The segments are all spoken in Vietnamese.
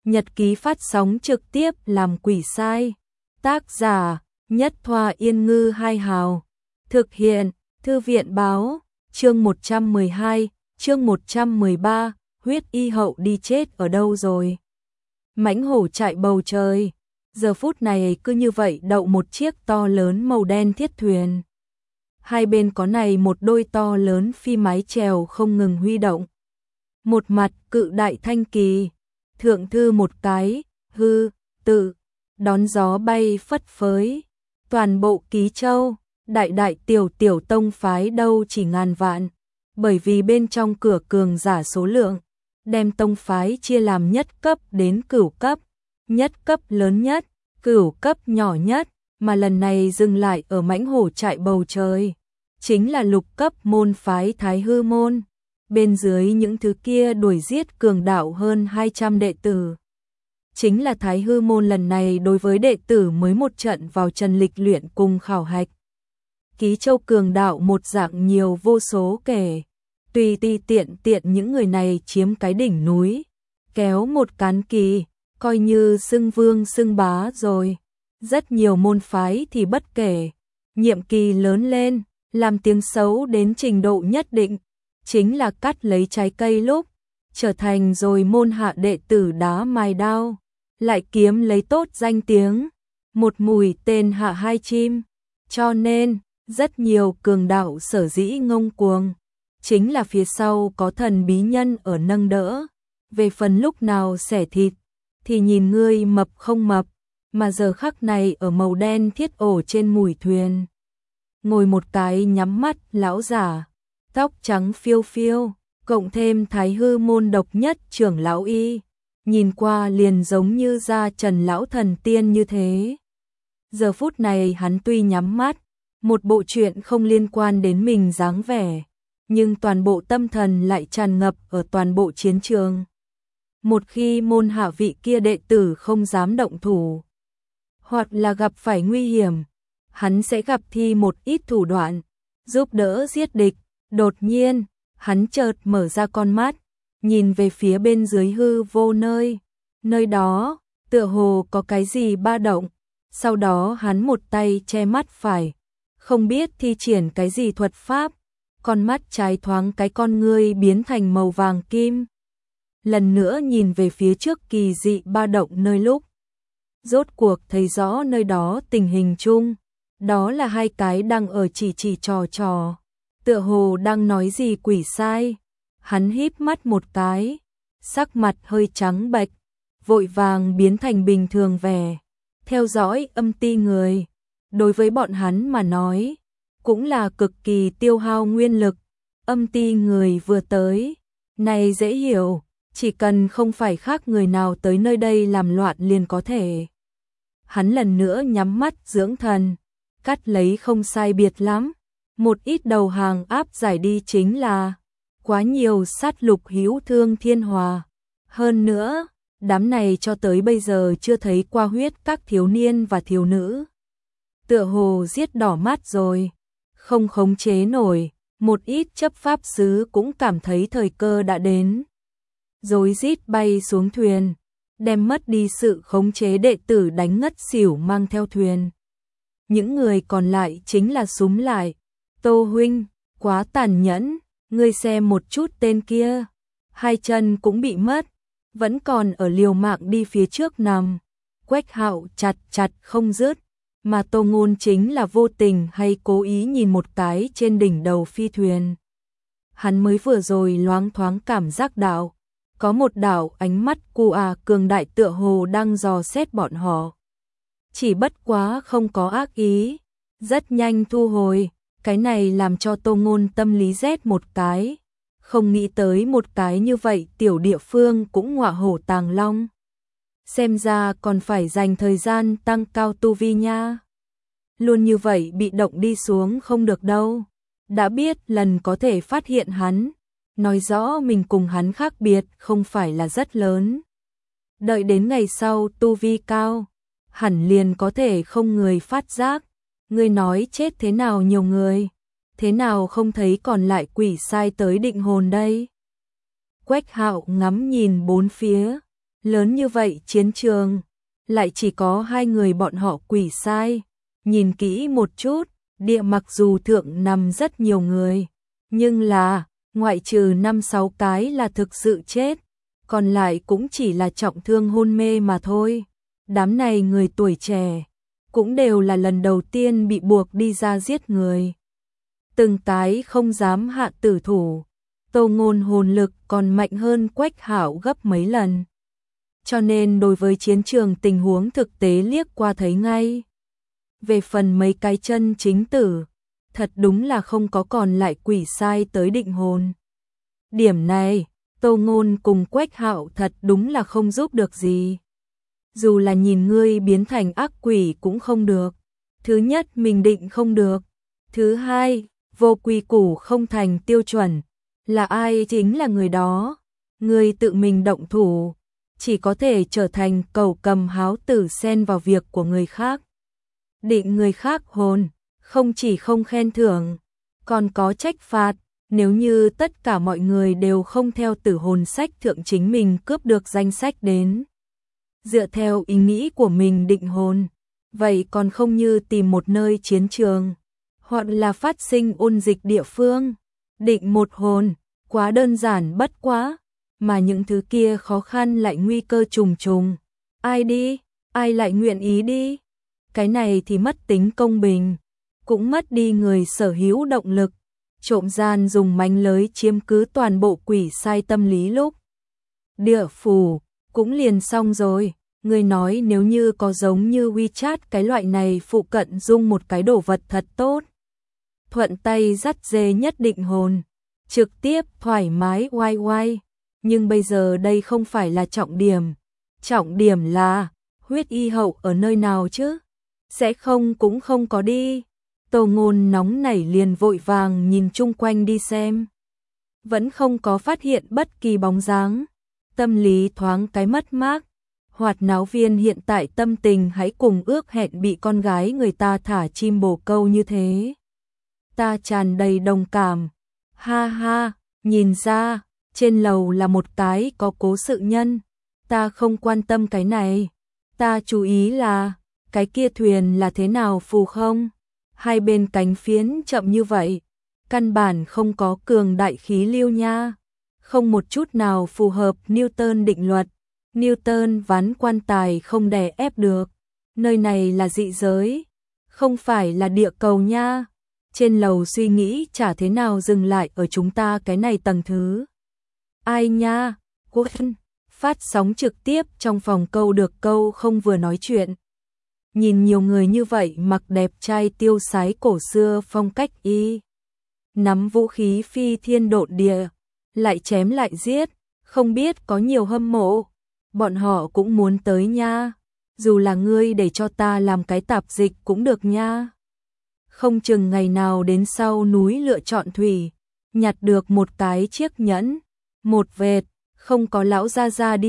Nhật ký phát sóng trực tiếp làm quỷ sai. Tác giả Nhất Thoa Yên Ngư Hai Hào. Thực hiện Thư viện Báo. Chương 112, chương 113, huyết y hậu đi chết ở đâu rồi? Mãnh hổ chạy bầu trời. Giờ phút này cứ như vậy đậu một chiếc to lớn màu đen thiết thuyền. Hai bên có này một đôi to lớn phi mái chèo không ngừng huy động. Một mặt cự đại thanh kỳ, thượng thư một cái, hư, tự, đón gió bay phất phới. Toàn bộ Ký Châu, đại đại tiểu tiểu tông phái đâu chỉ ngàn vạn, bởi vì bên trong cửa cường giả số lượng, đem tông phái chia làm nhất cấp đến cửu cấp, nhất cấp lớn nhất, cửu cấp nhỏ nhất, mà lần này dừng lại ở mãnh hổ chạy bầu trời, chính là lục cấp môn phái Thái Hư môn. Bên dưới những thứ kia đuổi giết cường đạo hơn 200 đệ tử. Chính là Thái Hư môn lần này đối với đệ tử mới một trận vào trần lịch luyện cùng khảo hạch. Ký Châu cường đạo một dạng nhiều vô số kể. Tùy tiện những người này chiếm cái đỉnh núi, kéo một cán kỳ, coi như xưng vương xưng bá rồi. Rất nhiều môn phái thì bất kể, nhiệm kỳ lớn lên, làm tiếng xấu đến trình độ nhất định, chính là cắt lấy trái cây lúc, trở thành rồi môn hạ đệ tử đá mài đao, lại kiếm lấy tốt danh tiếng, một mũi tên hạ hai chim. Cho nên, rất nhiều cường đạo sở dĩ ngông cuồng, chính là phía sau có thần bí nhân ở nâng đỡ. Về phần lúc nào xẻ thịt, thì nhìn ngươi mập không mập, mà giờ khắc này ở màu đen thiết ổ trên mùi thuyền. Ngồi một cái nhắm mắt lão giả, tóc trắng phiêu phiêu, cộng thêm Thái Hư môn độc nhất trưởng lão y, nhìn qua liền giống như ra trần lão thần tiên như thế. Giờ phút này hắn tuy nhắm mắt, một bộ chuyện không liên quan đến mình dáng vẻ, nhưng toàn bộ tâm thần lại tràn ngập ở toàn bộ chiến trường. Một khi môn hạ vị kia đệ tử không dám động thủ, hoặc là gặp phải nguy hiểm, hắn sẽ gặp thi một ít thủ đoạn, giúp đỡ giết địch. Đột nhiên, hắn chợt mở ra con mắt, nhìn về phía bên dưới hư vô nơi đó, tựa hồ có cái gì ba động, sau đó hắn một tay che mắt phải, không biết thi triển cái gì thuật pháp, con mắt trái thoáng cái con ngươi biến thành màu vàng kim. Lần nữa nhìn về phía trước kỳ dị ba động nơi lúc, rốt cuộc thấy rõ nơi đó tình hình chung, đó là hai cái đang ở chỉ trò. Tựa hồ đang nói gì quỷ sai. Hắn híp mắt một cái, sắc mặt hơi trắng bệch, vội vàng biến thành bình thường vẻ, theo dõi âm ti người. Đối với bọn hắn mà nói, cũng là cực kỳ tiêu hao nguyên lực. Âm ti người vừa tới, này dễ hiểu, chỉ cần không phải khác người nào tới nơi đây làm loạn liền có thể. Hắn lần nữa nhắm mắt dưỡng thần, cắt lấy không sai biệt lắm. Một ít đầu hàng áp giải đi chính là quá nhiều sát lục hữu thương thiên hòa. Hơn nữa, đám này cho tới bây giờ chưa thấy qua huyết các thiếu niên và thiếu nữ. Tựa hồ giết đỏ mắt rồi, không khống chế nổi, một ít chấp pháp sứ cũng cảm thấy thời cơ đã đến. Rối rít bay xuống thuyền, đem mất đi sự khống chế đệ tử đánh ngất xỉu mang theo thuyền. Những người còn lại chính là súm lại. Tô huynh, quá tàn nhẫn, ngươi xem một chút tên kia, hai chân cũng bị mất, vẫn còn ở liều mạng đi phía trước nằm. Quách Hạo chặt không dứt, mà Tô Ngôn chính là vô tình hay cố ý nhìn một cái trên đỉnh đầu phi thuyền. Hắn mới vừa rồi loáng thoáng cảm giác đạo, có một đạo ánh mắt cường đại tựa hồ đang dò xét bọn họ. Chỉ bất quá không có ác ý, rất nhanh thu hồi. Cái này làm cho Tô Ngôn tâm lý rét một cái, không nghĩ tới một cái như vậy tiểu địa phương cũng ngọa hổ tàng long. Xem ra còn phải dành thời gian tăng cao tu vi nha. Luôn như vậy bị động đi xuống không được đâu. Đã biết lần có thể phát hiện hắn, nói rõ mình cùng hắn khác biệt không phải là rất lớn. Đợi đến ngày sau tu vi cao, hẳn liền có thể không người phát giác. Ngươi nói chết thế nào nhiều người, thế nào không thấy còn lại quỷ sai tới định hồn đây? Quách Hạo ngắm nhìn bốn phía, Lớn như vậy chiến trường, lại chỉ có 2 người bọn họ quỷ sai. Nhìn kỹ một chút, địa mặc dù thượng nằm rất nhiều người, nhưng là, ngoại trừ 5-6 cái là thực sự chết, còn lại cũng chỉ là trọng thương hôn mê mà thôi. Đám này người tuổi trẻ, cũng đều là lần đầu tiên bị buộc đi ra giết người. Từng cái không dám hạ tử thủ, Tô Ngôn hồn lực còn mạnh hơn Quách Hạo gấp mấy lần. Cho nên đối với chiến trường tình huống thực tế liếc qua thấy ngay. Về phần mấy cái chân chính tử, thật đúng là không có còn lại quỷ sai tới định hồn. Điểm này, Tô Ngôn cùng Quách Hạo thật đúng là không giúp được gì. Dù là nhìn ngươi biến thành ác quỷ cũng không được. Thứ nhất mình định không được. Thứ hai, vô quy củ không thành tiêu chuẩn. Là ai chính là người đó. Ngươi tự mình động thủ, chỉ có thể trở thành cẩu cầm háo tử xen vào việc của người khác. Định người khác hồn, không chỉ không khen thưởng, còn có trách phạt. Nếu như tất cả mọi người đều không theo tử hồn sách thượng chính mình cướp được danh sách đến, dựa theo ý nghĩ của mình định hồn, vậy còn không như tìm một nơi chiến trường, hoặc là phát sinh ôn dịch địa phương, định một hồn, quá đơn giản bất quá, mà những thứ kia khó khăn lại nguy cơ trùng trùng. Ai đi, ai lại nguyện ý đi? Cái này thì mất tính công bình, cũng mất đi người sở hữu động lực. Trộm gian dùng mánh lới chiếm cứ toàn bộ quỷ sai tâm lý lúc địa phủ cũng liền xong rồi. Người nói nếu như có giống như WeChat cái loại này phụ cận dung một cái đồ vật thật tốt, thuận tay dắt dê nhất định hồn, trực tiếp thoải mái oai oai. Nhưng bây giờ đây không phải là trọng điểm là huyết y hậu ở nơi nào chứ? Sẽ không cũng không có đi. Tô Ngôn nóng nảy liền vội vàng nhìn chung quanh đi xem. Vẫn không có phát hiện bất kỳ bóng dáng. Tâm lý thoáng cái mất mát. Hoạt náo viên hiện tại tâm tình hãy cùng ước hẹn bị con gái người ta thả chim bồ câu như thế. Ta tràn đầy đồng cảm. Ha ha, nhìn ra, trên lầu là một cái có cố sự nhân. Ta không quan tâm cái này. Ta chú ý là, cái kia thuyền là thế nào phù không? Hai bên cánh phiến chậm như vậy, căn bản không có cường đại khí lưu nha, không một chút nào phù hợp Newton định luật. Newton ván quan tài không đè ép được, nơi này là dị giới, không phải là địa cầu nha. Trên lầu suy nghĩ chả thế nào dừng lại ở chúng ta cái này tầng thứ. Ai nha, Quân, phát sóng trực tiếp trong phòng câu được câu không vừa nói chuyện. Nhìn nhiều người như vậy mặc đẹp trai tiêu sái cổ xưa phong cách y, nắm vũ khí phi thiên độn địa, lại chém lại giết, không biết có nhiều hâm mộ. Bọn họ cũng muốn tới nha, dù là ngươi để cho ta làm cái tạp dịch cũng được nha. Không chừng ngày nào đến sau núi lựa chọn thủy, nhặt được một cái chiếc nhẫn, một vệt, không có lão gia gia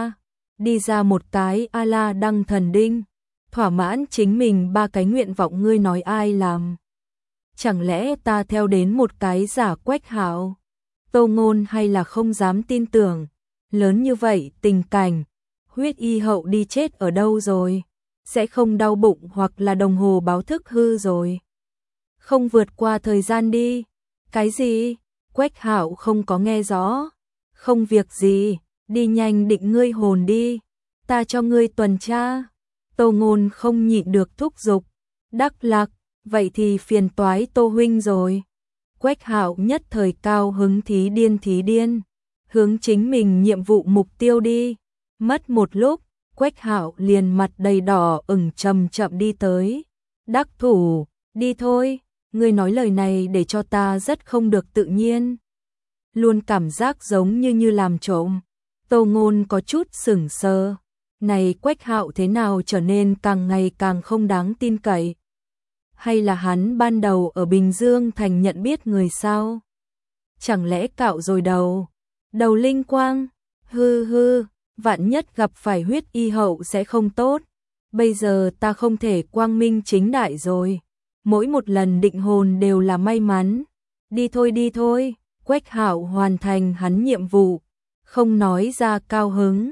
đi ra một cái a la đăng thần đinh. Thỏa mãn chính mình ba cái nguyện vọng ngươi nói ai làm. Chẳng lẽ ta theo đến một cái giả Quách Hạo? Tô Ngôn hay là không dám tin tưởng. Lớn như vậy tình cảnh, huyết y hậu đi chết ở đâu rồi? Sẽ không đau bụng hoặc là đồng hồ báo thức hư rồi? Không vượt qua thời gian đi. Cái gì? Quách Hạo không có nghe rõ. Không việc gì, đi nhanh định ngươi hồn đi. Ta cho ngươi tuần tra. Tô Ngôn không nhịn được thúc giục. Đắc Lạc, vậy thì phiền toái Tô huynh rồi. Quách Hạo nhất thời cao hứng thí điên. Hướng chính mình nhiệm vụ mục tiêu đi. Mất một lúc, Quách Hạo liền mặt đầy đỏ ửng chậm đi tới. Đắc thủ, đi thôi, ngươi nói lời này để cho ta rất không được tự nhiên. Luôn cảm giác giống như làm trộm. Tô Ngôn có chút sững sờ. Này Quách Hạo thế nào trở nên càng ngày càng không đáng tin cậy? Hay là hắn ban đầu ở Bình Dương thành nhận biết người sao? Chẳng lẽ cạo rồi đầu linh quang? Hư, vạn nhất gặp phải huyết y hậu sẽ không tốt. Bây giờ ta không thể quang minh chính đại rồi. Mỗi một lần định hồn đều là may mắn. Đi thôi. Quách Hạo hoàn thành hắn nhiệm vụ, không nói ra cao hứng.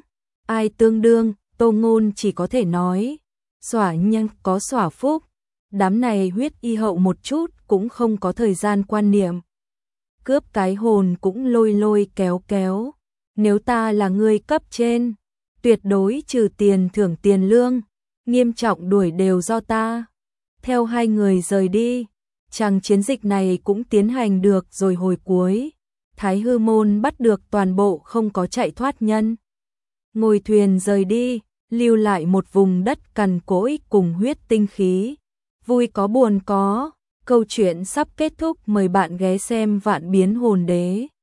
ai tương đương, Tô Ngôn chỉ có thể nói, xỏa nhân có xỏa phúc, đám này huyết y hậu một chút cũng không có thời gian quan niệm. Cướp cái hồn cũng lôi lôi kéo kéo, nếu ta là người cấp trên, tuyệt đối trừ tiền thưởng tiền lương, nghiêm trọng đuổi đều do ta. Theo hai người rời đi, chàng chiến dịch này cũng tiến hành được rồi hồi cuối. Thái Hư Môn bắt được toàn bộ không có chạy thoát nhân. Ngồi thuyền rời đi, lưu lại một vùng đất cằn cỗi cùng huyết tinh khí. Vui có buồn có, câu chuyện sắp kết thúc, mời bạn ghé xem Vạn Biến Hồn Đế.